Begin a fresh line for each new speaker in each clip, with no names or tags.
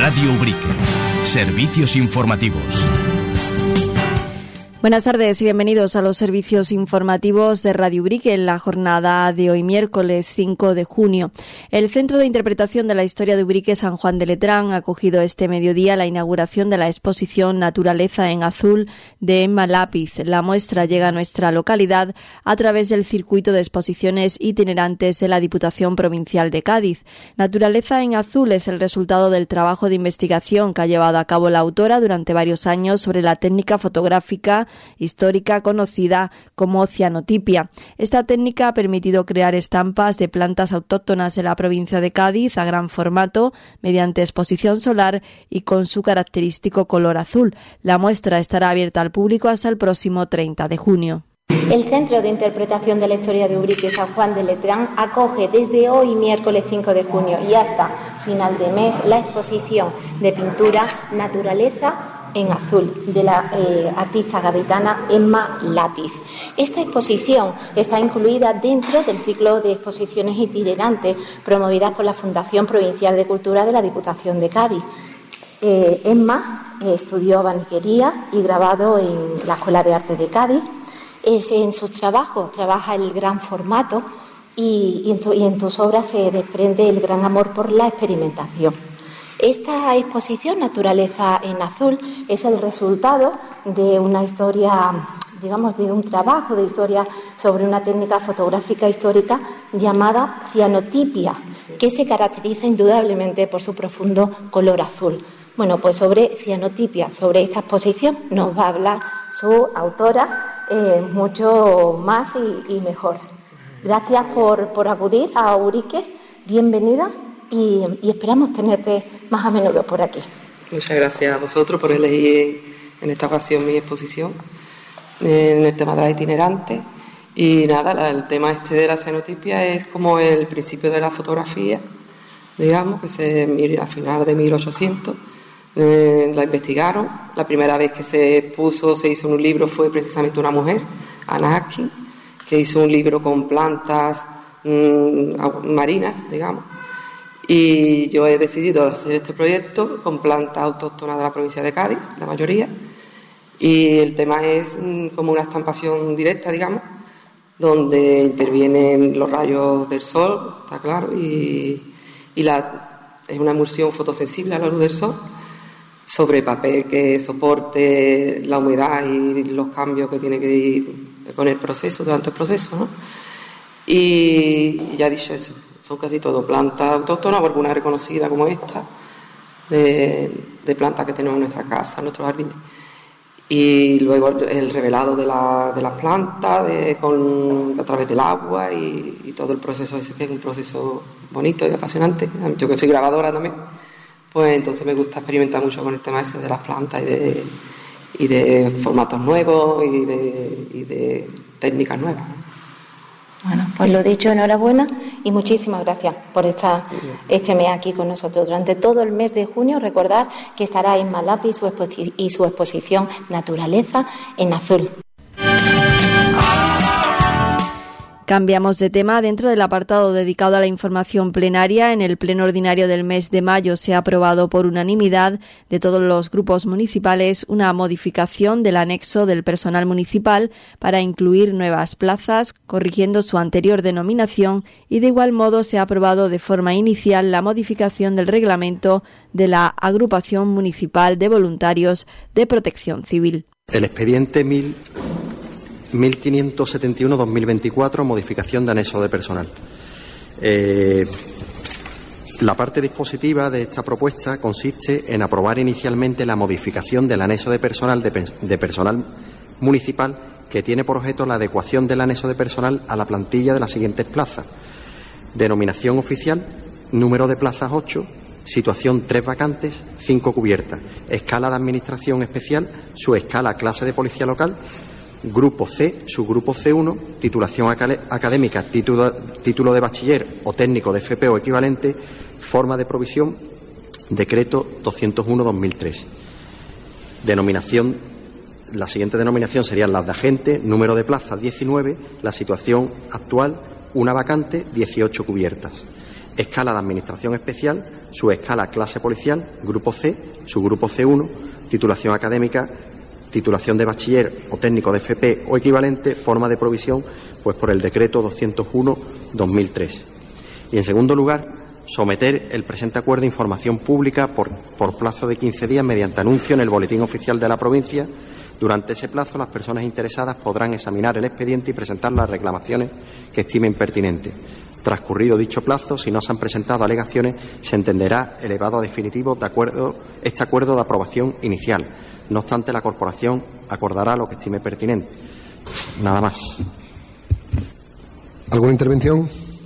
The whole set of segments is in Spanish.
Radio Ubrique. Servicios informativos.
Buenas tardes y bienvenidos a los servicios informativos de Radio Ubrique en la jornada de hoy, miércoles 5 de junio. El Centro de Interpretación de la Historia de Ubrique San Juan de Letrán ha acogido este mediodía la inauguración de la exposición Naturaleza en Azul de Emma Lápiz. La muestra llega a nuestra localidad a través del circuito de exposiciones itinerantes de la Diputación Provincial de Cádiz. Naturaleza en Azul es el resultado del trabajo de investigación que ha llevado a cabo la autora durante varios años sobre la técnica fotográfica histórica conocida como cianotipia. Esta técnica ha permitido crear estampas de plantas autóctonas de la provincia de Cádiz a gran formato, mediante exposición solar y con su característico color azul. La muestra estará abierta al público hasta el próximo 30 de junio.
El Centro de Interpretación de la Historia de Ubrique San Juan de Letrán acoge desde hoy, miércoles 5 de junio, y hasta final de mes, la exposición de pintura Naturaleza en Azul de la artista gaditana Emma Lápiz. Esta exposición está incluida dentro del ciclo de exposiciones itinerantes promovidas por la Fundación Provincial de Cultura de la Diputación de Cádiz. Emma estudió abaniquería y grabado en la Escuela de Arte de Cádiz. En sus trabajos trabaja el gran formato y en tus obras se desprende el gran amor por la experimentación. Esta exposición, Naturaleza en Azul, es el resultado de una historia, digamos, de un trabajo de historia sobre una técnica fotográfica histórica llamada cianotipia, que se caracteriza indudablemente por su profundo color azul. Bueno, pues sobre cianotipia, sobre esta exposición, nos va a hablar su autora mucho más y mejor. Gracias por acudir a Ubrique, bienvenida. Y esperamos tenerte más a menudo por aquí.
Muchas gracias a vosotros por elegir en esta ocasión mi exposición en el tema de la itinerante. Y nada, el tema de la cianotipia es como el principio de la fotografía, digamos, que a final de 1800 la investigaron. La primera vez que se hizo un libro fue precisamente una mujer, Anna Atkins, que hizo un libro con plantas marinas, digamos. Y yo he decidido hacer este proyecto con plantas autóctonas de la provincia de Cádiz, la mayoría, y el tema es como una estampación directa, digamos, donde intervienen los rayos del sol, está claro, y es una emulsión fotosensible a la luz del sol sobre papel que soporte la humedad y los cambios que tiene que ir con el proceso, durante el proceso, ¿no? Y ya he dicho eso, son casi todo plantas autóctonas o alguna reconocida como esta, de plantas que tenemos en nuestra casa, en nuestros jardines. Y luego el revelado de las plantas a través del agua y todo el proceso ese, que es un proceso bonito y apasionante. Yo que soy grabadora también, pues entonces me gusta experimentar mucho con el tema ese de las plantas y de formatos nuevos y de técnicas nuevas.
Bueno, pues lo dicho, enhorabuena y muchísimas gracias por estar este mes aquí con nosotros. Durante todo el mes de junio, recordar que estará Emma Lápiz y su exposición Naturaleza en Azul.
Cambiamos de tema. Dentro del apartado dedicado a la información plenaria, en el pleno ordinario del mes de mayo se ha aprobado por unanimidad de todos los grupos municipales una modificación del anexo del personal municipal para incluir nuevas plazas, corrigiendo su anterior denominación, y de igual modo se ha aprobado de forma inicial la modificación del reglamento de la Agrupación Municipal de Voluntarios de Protección Civil.
El expediente 1571-2024, modificación de anexo de personal. La parte dispositiva de esta propuesta consiste en aprobar inicialmente la modificación del anexo de personal de personal municipal, que tiene por objeto la adecuación del anexo de personal a la plantilla de las siguientes plazas: denominación oficial, número de plazas 8, situación 3 vacantes, 5 cubiertas, escala de administración especial, subescala clase de policía local, Grupo C, subgrupo C1, titulación académica, título de bachiller o técnico de FP o equivalente, forma de provisión, decreto 201/2003. Denominación, la siguiente denominación serían las de agente, número de plazas 19, la situación actual, 1 vacante, 18 cubiertas. escala de administración especial, subescala clase policial, grupo C, subgrupo C1, titulación académica, titulación de bachiller o técnico de FP o equivalente, forma de provisión pues por el decreto 201/2003. Y en segundo lugar, someter el presente acuerdo a información pública por plazo de 15 días mediante anuncio en el Boletín Oficial de la provincia. Durante ese plazo, las personas interesadas podrán examinar el expediente y presentar las reclamaciones que estimen pertinentes. Transcurrido dicho plazo, si no se han presentado alegaciones, se entenderá elevado a definitivo este acuerdo de aprobación inicial. No obstante, la corporación acordará lo que estime pertinente. Nada más.
¿Alguna intervención?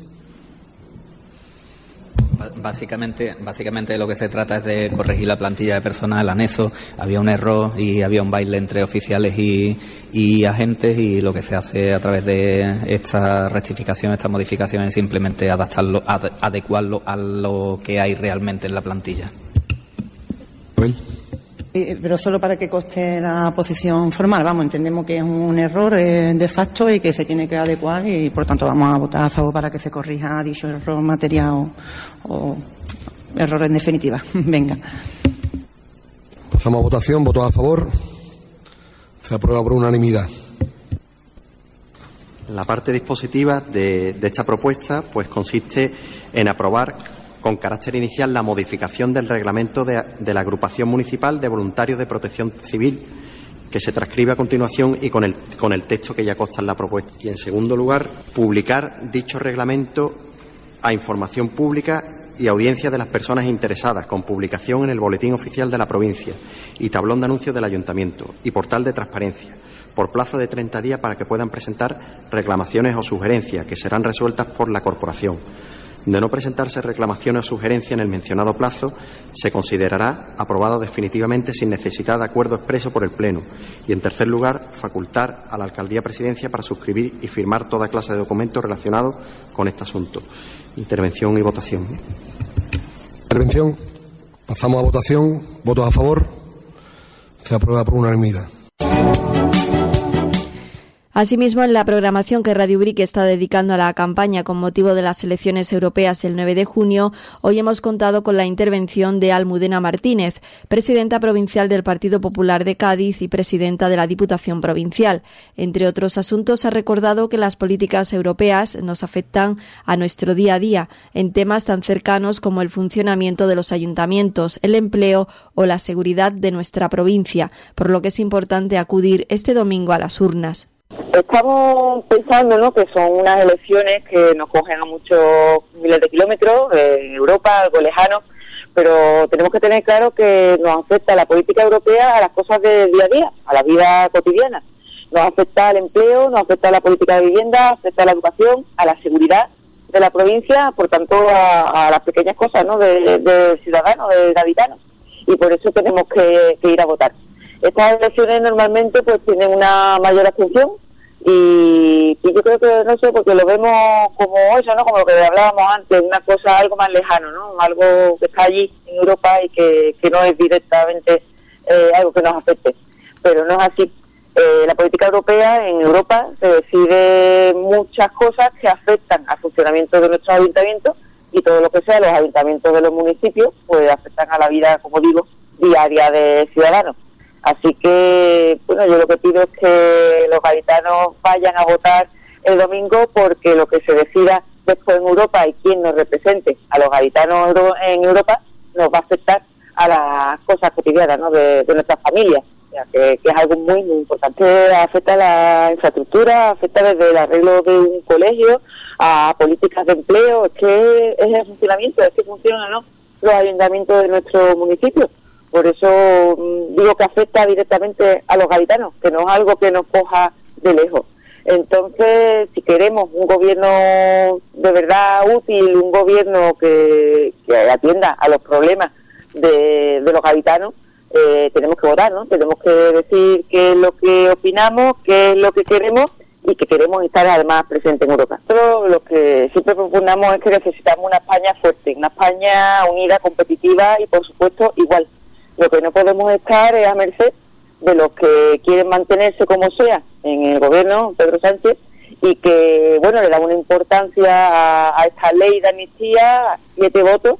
Básicamente de lo que se trata es de corregir la plantilla de personal, el anexo. Había un error y había un baile entre oficiales y agentes, y lo que se hace a través de esta rectificación, esta modificación, es simplemente adaptarlo, adecuarlo a lo que hay realmente en la plantilla.
Pero solo para que conste la posición formal. Entendemos que es un error de facto y que se tiene que adecuar, y por tanto vamos a votar a favor para que se corrija dicho error material o error en definitiva. Venga.
Pasamos a votación. ¿Votos a favor? Se aprueba por unanimidad.
La parte dispositiva de esta propuesta pues consiste en aprobar con carácter inicial la modificación del reglamento de la Agrupación Municipal de Voluntarios de Protección Civil, que se transcribe a continuación y con el texto que ya consta en la propuesta. Y, en segundo lugar, publicar dicho reglamento a información pública y audiencia de las personas interesadas, con publicación en el Boletín Oficial de la provincia y tablón de anuncios del Ayuntamiento y portal de transparencia, por plazo de 30 días para que puedan presentar reclamaciones o sugerencias que serán resueltas por la corporación. De no presentarse reclamaciones o sugerencias en el mencionado plazo, se considerará aprobado definitivamente sin necesidad de acuerdo expreso por el Pleno. Y, en tercer lugar, facultar a la Alcaldía Presidencia para suscribir y firmar toda clase de documentos relacionados con este asunto. Intervención y votación.
Intervención. Pasamos a votación. ¿Votos a favor? Se aprueba por unanimidad.
Asimismo, en la programación que Radio Ubrique está dedicando a la campaña con motivo de las elecciones europeas el 9 de junio, hoy hemos contado con la intervención de Almudena Martínez, presidenta provincial del Partido Popular de Cádiz y presidenta de la Diputación Provincial. Entre otros asuntos, ha recordado que las políticas europeas nos afectan a nuestro día a día, en temas tan cercanos como el funcionamiento de los ayuntamientos, el empleo o la seguridad de nuestra provincia, por lo que es importante acudir este domingo a las urnas.
Estamos pensando, que son unas elecciones que nos cogen a muchos miles de kilómetros, en Europa, algo lejano, pero tenemos que tener claro que nos afecta la política europea a las cosas del día a día, a la vida cotidiana. Nos afecta al empleo, nos afecta a la política de vivienda, afecta a la educación, a la seguridad de la provincia, por tanto a las pequeñas cosas, de ciudadanos, de habitanos. Y por eso tenemos que ir a votar. Estas elecciones normalmente pues tienen una mayor abstención y yo creo que, no sé, porque lo vemos como eso, como lo que hablábamos antes, una cosa algo más lejano, algo que está allí en Europa y que no es directamente algo que nos afecte. Pero no es así. La política europea, en Europa se decide muchas cosas que afectan al funcionamiento de nuestros ayuntamientos, y todo lo que sea los ayuntamientos de los municipios pues afectan a la vida, como digo, diaria de ciudadanos. Así que, yo lo que pido es que los gaditanos vayan a votar el domingo, porque lo que se decida después en Europa y quién nos represente a los gaditanos en Europa nos va a afectar a las cosas cotidianas, de nuestras familias, o sea, que es algo muy, muy importante. Afecta a la infraestructura, afecta desde el arreglo de un colegio a políticas de empleo, es que es el funcionamiento, es que funcionan los ayuntamientos de nuestro municipio. Por eso digo que afecta directamente a los gaditanos, que no es algo que nos coja de lejos. Entonces, si queremos un gobierno de verdad útil, un gobierno que atienda a los problemas de los gaditanos, tenemos que votar, Tenemos que decir qué es lo que opinamos, qué es lo que queremos y que queremos estar además presentes en Europa. Pero lo que siempre proponemos es que necesitamos una España fuerte, una España unida, competitiva y, por supuesto, igual. Lo que no podemos estar es a merced de los que quieren mantenerse como sea en el gobierno, Pedro Sánchez, y que, bueno, le da una importancia a esta ley de amnistía, 7 votos,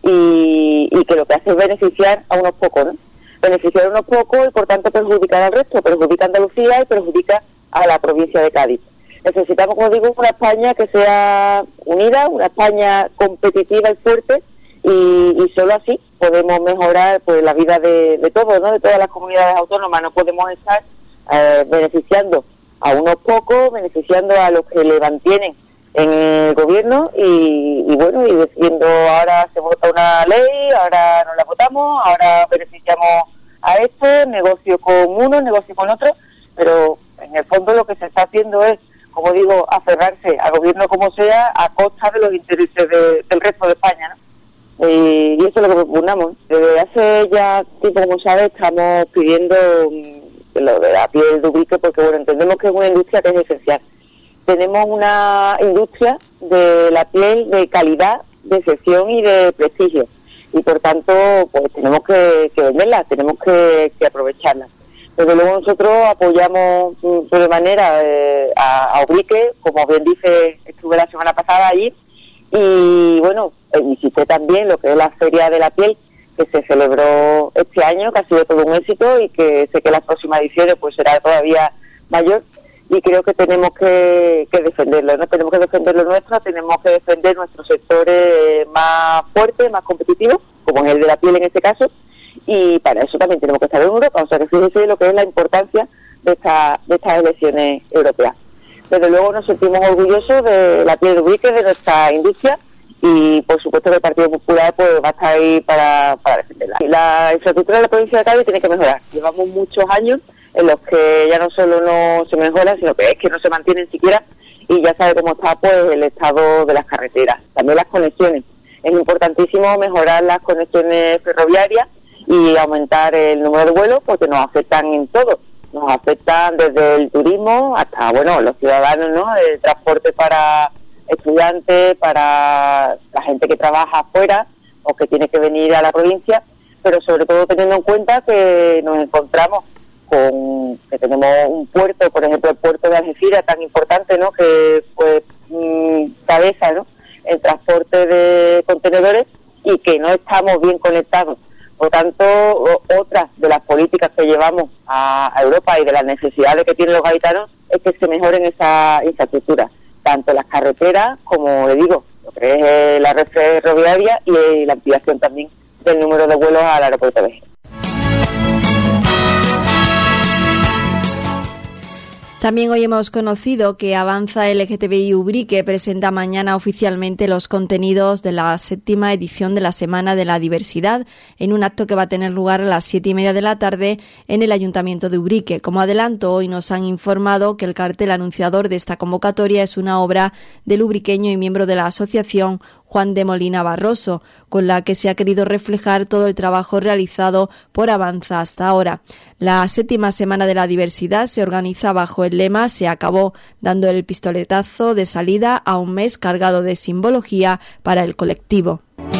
y que lo que hace es beneficiar a unos pocos, ¿no? Beneficiar a unos pocos y, por tanto, perjudicar al resto, perjudica a Andalucía y perjudica a la provincia de Cádiz. Necesitamos, como digo, una España que sea unida, una España competitiva y fuerte, y solo así podemos mejorar pues la vida de todos, ¿no? De todas las comunidades autónomas. No podemos estar beneficiando a unos pocos, beneficiando a los que le mantienen en el gobierno y bueno, y diciendo ahora se vota una ley, ahora no la votamos, ahora beneficiamos a esto, negocio con uno, negocio con otro, pero en el fondo lo que se está haciendo es, como digo, aferrarse al gobierno como sea a costa de los intereses del resto de España, ¿no? Y eso es lo que propugnamos. Desde hace ya tiempo, como sabes, estamos pidiendo lo de la piel de Ubrique porque, bueno, entendemos que es una industria que es esencial. Tenemos una industria de la piel de calidad, de excepción y de prestigio. Y, por tanto, pues tenemos que venderla, tenemos que aprovecharla. Desde luego nosotros apoyamos de manera a Ubrique, como bien dice, estuve la semana pasada allí, y bueno, visité también lo que es la Feria de la Piel, que se celebró este año, que ha sido todo un éxito y que sé que las próximas ediciones pues será todavía mayor, y creo que tenemos que defenderlo, ¿no? Tenemos que defender lo nuestro, tenemos que defender nuestros sectores más fuertes, más competitivos, como es el de la piel en este caso, y para eso también tenemos que estar en Europa. O sea que fíjese lo que es la importancia de estas elecciones europeas. Desde luego nos sentimos orgullosos de la piel de Ubrique, de nuestra industria, y por supuesto que el Partido Popular pues va a estar ahí para defenderla. Y la infraestructura de la provincia de Cádiz tiene que mejorar. Llevamos muchos años en los que ya no solo no se mejora, sino que es que no se mantienen siquiera, y ya sabe cómo está pues el estado de las carreteras, también las conexiones. Es importantísimo mejorar las conexiones ferroviarias y aumentar el número de vuelos porque nos afectan en todo. Nos afectan desde el turismo hasta, bueno, los ciudadanos, ¿no? El transporte para estudiantes, para la gente que trabaja afuera o que tiene que venir a la provincia, pero sobre todo teniendo en cuenta que nos encontramos con que tenemos un puerto, por ejemplo el puerto de Algeciras, tan importante, ¿no? Que pues cabeza, ¿no? El transporte de contenedores, y que no estamos bien conectados. Por tanto, otra de las políticas que llevamos a Europa y de las necesidades que tienen los gaditanos es que se mejoren esa infraestructura, tanto las carreteras como, le digo, lo que es la red ferroviaria y la ampliación también del número de vuelos al aeropuerto de Jerez.
También hoy hemos conocido que Avanza LGTBI Ubrique presenta mañana oficialmente los contenidos de la 7ª edición de la Semana de la Diversidad, en un acto que va a tener lugar a las 7:30 de la tarde en el Ayuntamiento de Ubrique. Como adelanto, hoy nos han informado que el cartel anunciador de esta convocatoria es una obra del ubriqueño y miembro de la asociación Juan de Molina Barroso, con la que se ha querido reflejar todo el trabajo realizado por Avanza hasta ahora. La 7ª Semana de la Diversidad se organiza bajo el lema "Se acabó", dando el pistoletazo de salida a un mes cargado de simbología para el colectivo.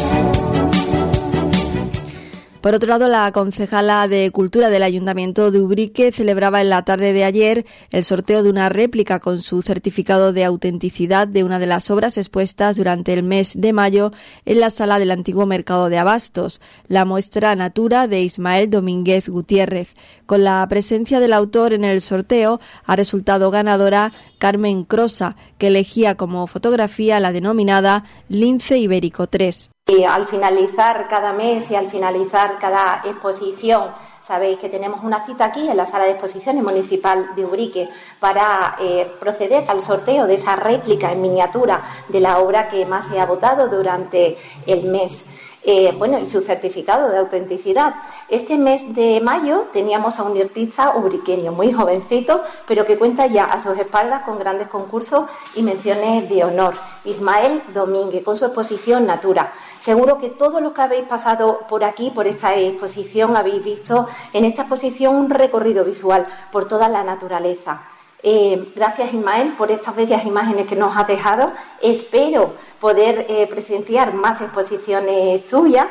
Por otro lado, la concejala de Cultura del Ayuntamiento de Ubrique celebraba en la tarde de ayer el sorteo de una réplica con su certificado de autenticidad de una de las obras expuestas durante el mes de mayo en la sala del antiguo mercado de abastos, la muestra Natura de Ismael Domínguez Gutiérrez. Con la presencia del autor en el sorteo ha resultado ganadora Carmen Crosa, que elegía como fotografía la denominada Lince Ibérico 3.
Y al finalizar cada mes y al finalizar cada exposición, sabéis que tenemos una cita aquí en la sala de exposiciones municipal de Ubrique para proceder al sorteo de esa réplica en miniatura de la obra que más se ha votado durante el mes. Y su certificado de autenticidad. Este mes de mayo teníamos a un artista ubriqueño muy jovencito, pero que cuenta ya a sus espaldas con grandes concursos y menciones de honor, Ismael Domínguez, con su exposición Natura. Seguro que todos los que habéis pasado por aquí, por esta exposición, habéis visto en esta exposición un recorrido visual por toda la naturaleza. Gracias, Ismael, por estas bellas imágenes que nos has dejado. Espero poder presenciar más exposiciones tuyas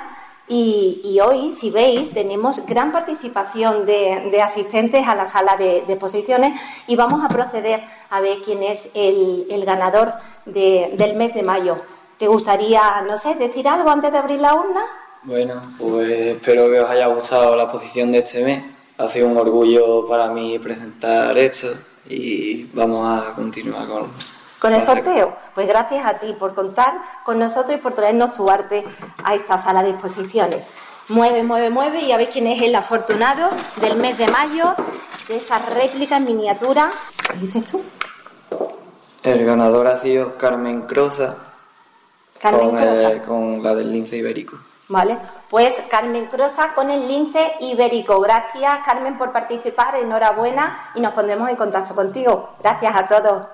Y hoy, si veis, tenemos gran participación de asistentes a la sala de exposiciones y vamos a proceder a ver quién es el ganador del mes de mayo. ¿Te gustaría, no sé, decir algo antes de abrir la urna?
Bueno, pues espero que os haya gustado la exposición de este mes. Ha sido un orgullo para mí presentar esto y vamos a continuar con
el sorteo. Pues gracias a ti por contar con nosotros y por traernos tu arte a esta sala de exposiciones. Mueve, mueve, mueve y a ver quién es el afortunado del mes de mayo de esa réplica en miniatura. ¿Qué dices tú?
El ganador ha sido Carmen Croza.
Croza.
Con la del lince ibérico.
Vale, pues Carmen Croza con el lince ibérico. Gracias, Carmen, por participar. Enhorabuena y nos pondremos en contacto contigo. Gracias a todos.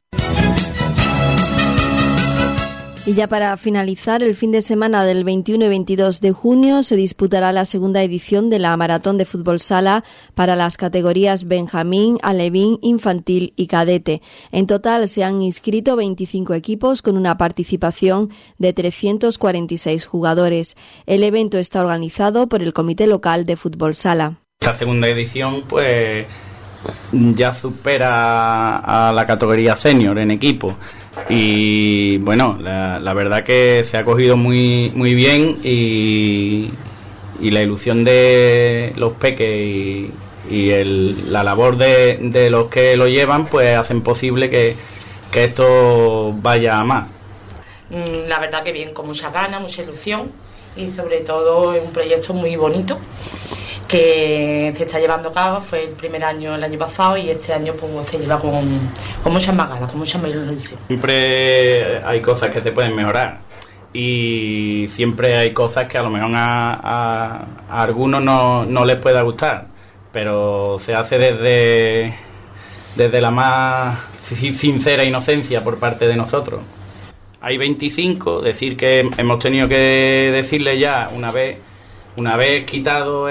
Y ya para finalizar, el fin de semana del 21 y 22 de junio se disputará la segunda edición de la Maratón de Fútbol Sala para las categorías Benjamín, Alevín, Infantil y Cadete. En total se han inscrito 25 equipos con una participación de 346 jugadores. El evento está organizado por el Comité Local de Fútbol Sala.
Esta segunda edición pues ya supera a la categoría senior en equipo. Y bueno, la verdad que se ha cogido muy bien y la ilusión de los peques y la labor de los que lo llevan pues hacen posible que esto vaya a más.
La verdad que bien, con mucha ganas, mucha ilusión y sobre todo es un proyecto muy bonito que se está llevando a cabo. Fue el primer año el año pasado y este año pues se lleva con muchas más ganas, con mucha más ilusión.
Siempre hay cosas que se pueden mejorar y siempre hay cosas que a lo mejor a algunos no les pueda gustar, pero se hace desde la más sincera inocencia por parte de nosotros. Hay 25, decir que hemos tenido que decirle ya una vez quitado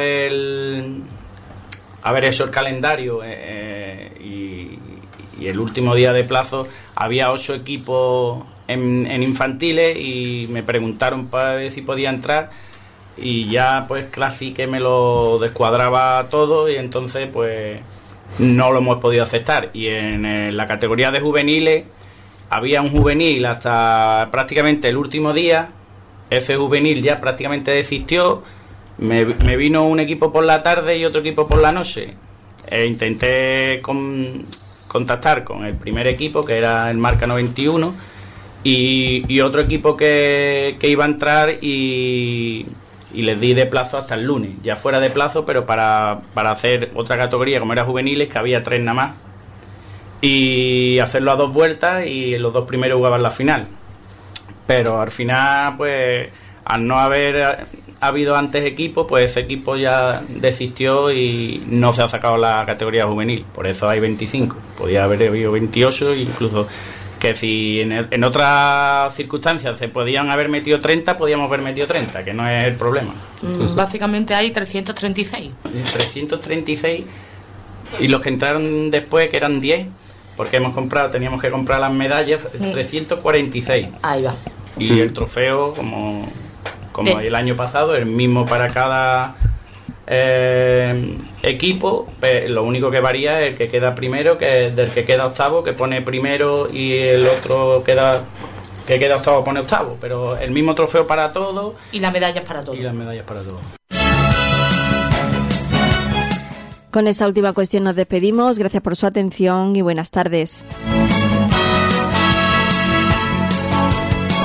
haber hecho el calendario y el último día de plazo, había 8 equipos en infantiles y me preguntaron para ver si podía entrar y ya pues casi que me lo descuadraba todo y entonces pues no lo hemos podido aceptar. Y en la categoría de juveniles había un juvenil hasta prácticamente el último día. Ese juvenil ya prácticamente desistió. Me vino un equipo por la tarde y otro equipo por la noche. Intenté contactar con el primer equipo, que era el Marca 91, y otro equipo que iba a entrar y les di de plazo hasta el lunes. Ya fuera de plazo, pero para hacer otra categoría, como era juveniles, que había 3 nada más. Y hacerlo a 2 vueltas y los 2 primeros jugaban la final. Pero al final, pues, al no haber habido antes equipo, pues ese equipo ya desistió y no se ha sacado la categoría juvenil. Por eso hay 25. Podía haber habido 28, incluso que si en otras circunstancias se podían haber metido 30, podíamos haber metido 30, que no es el problema.
Básicamente hay 336.
336 y los que entraron después, que eran 10, porque teníamos que comprar las medallas, 346.
Ahí va.
Y el trofeo, como el año pasado, el mismo para cada equipo. Lo único que varía es el que queda primero, que del que queda octavo, que pone primero, y el otro que queda octavo pone octavo. Pero el mismo trofeo para todos.
Y las medallas para todos.
Con esta última cuestión nos despedimos. Gracias por su atención y buenas tardes.